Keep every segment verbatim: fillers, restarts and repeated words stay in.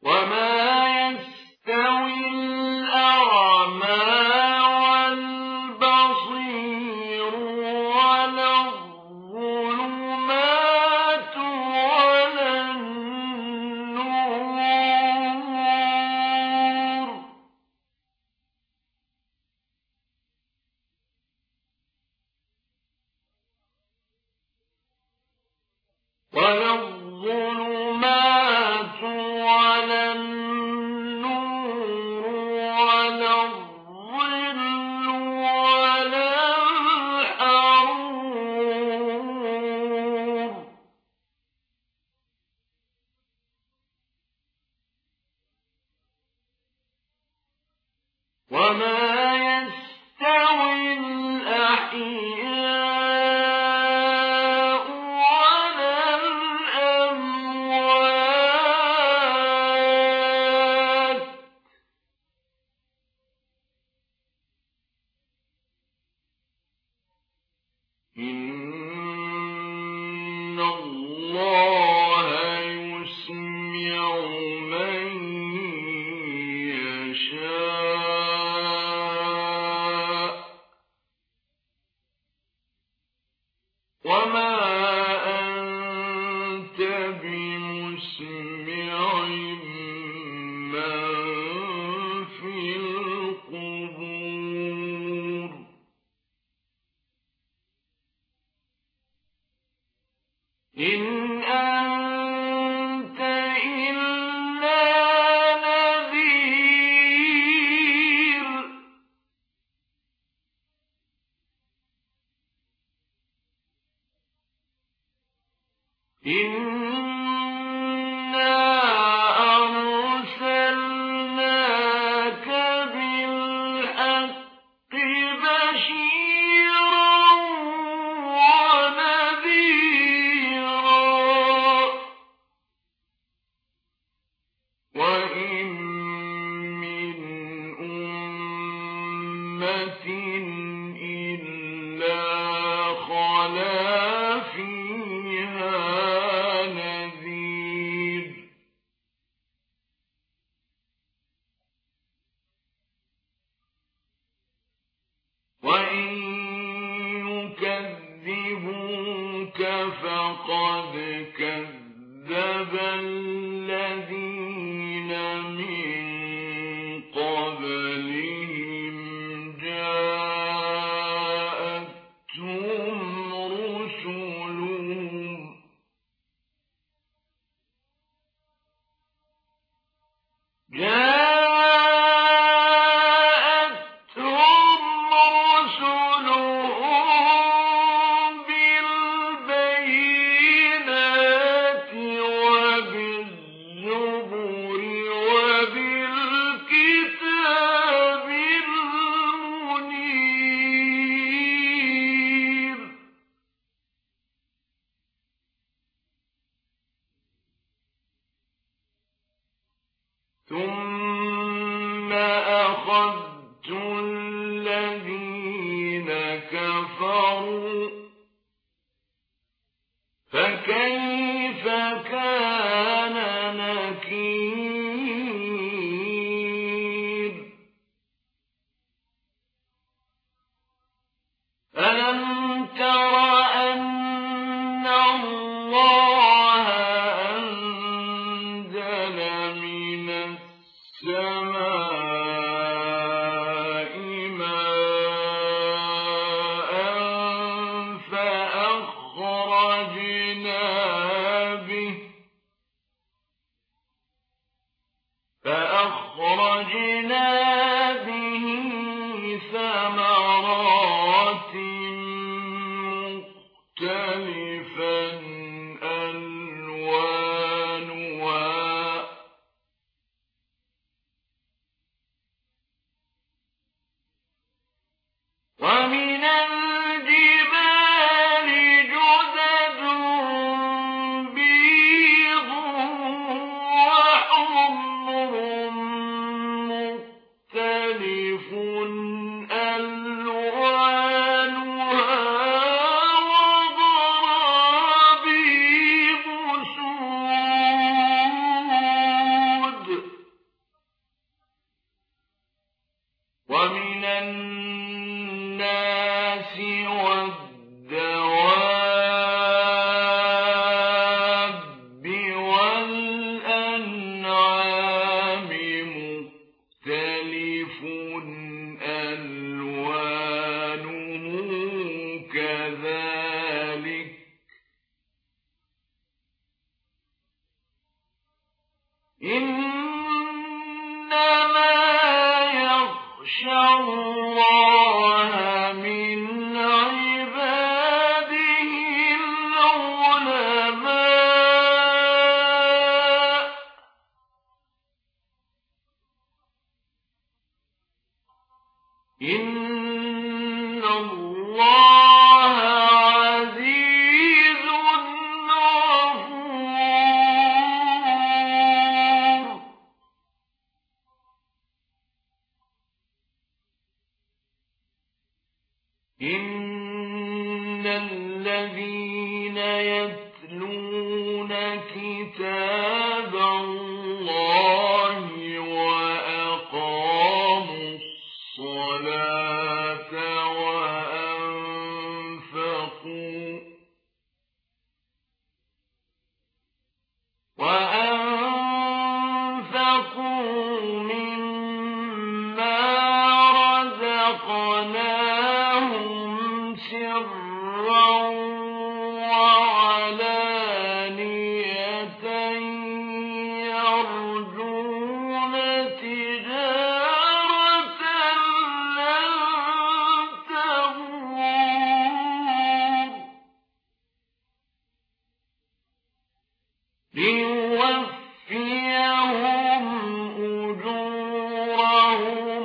وما يستوي الأعمى والبصير ولا الظلمات ولا النور ولا الظلمات ولا النور ولا الظل ولا الحرور وما يستوي الأحياء ولا الأموات إن الله يسمع من يشاء وما أنت بمسمع من في القبور إن أنت إلا نذير إنا أرسلناك بالحق بشيرا ونذيرا وإن من أمة إلا خلا فيها نذير وإن يكذبوك فقد كذب الذين من قبلهم جاءتهم رسلهم جاءتهم رسلهم بالبينات وبالزبر وبالكتاب المنير ثم أخذت الذين كفروا فكيف كان نكير ألم تر أن الله أنزل من السماء ماء فأخرجنا به فأخرجنا به ثمرات مختلفا ألوانها ومن الجبال جدد بيض وحمر إنما يخشى الله من عباده العلماء. إن الله عزيز غفور. إن الذين يتلون كتاب الله وأقاموا الصلاة وأنفقوا وأنفقوا مما رزقناهم سرا وعلانية يرجون تجارة لن تبور ليوفيهم أجورهم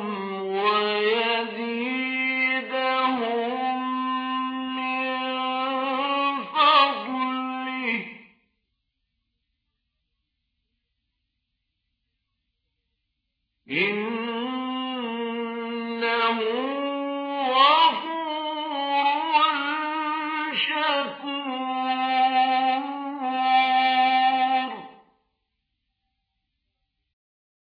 ويزيدهم من فضله إنه غفور شكور.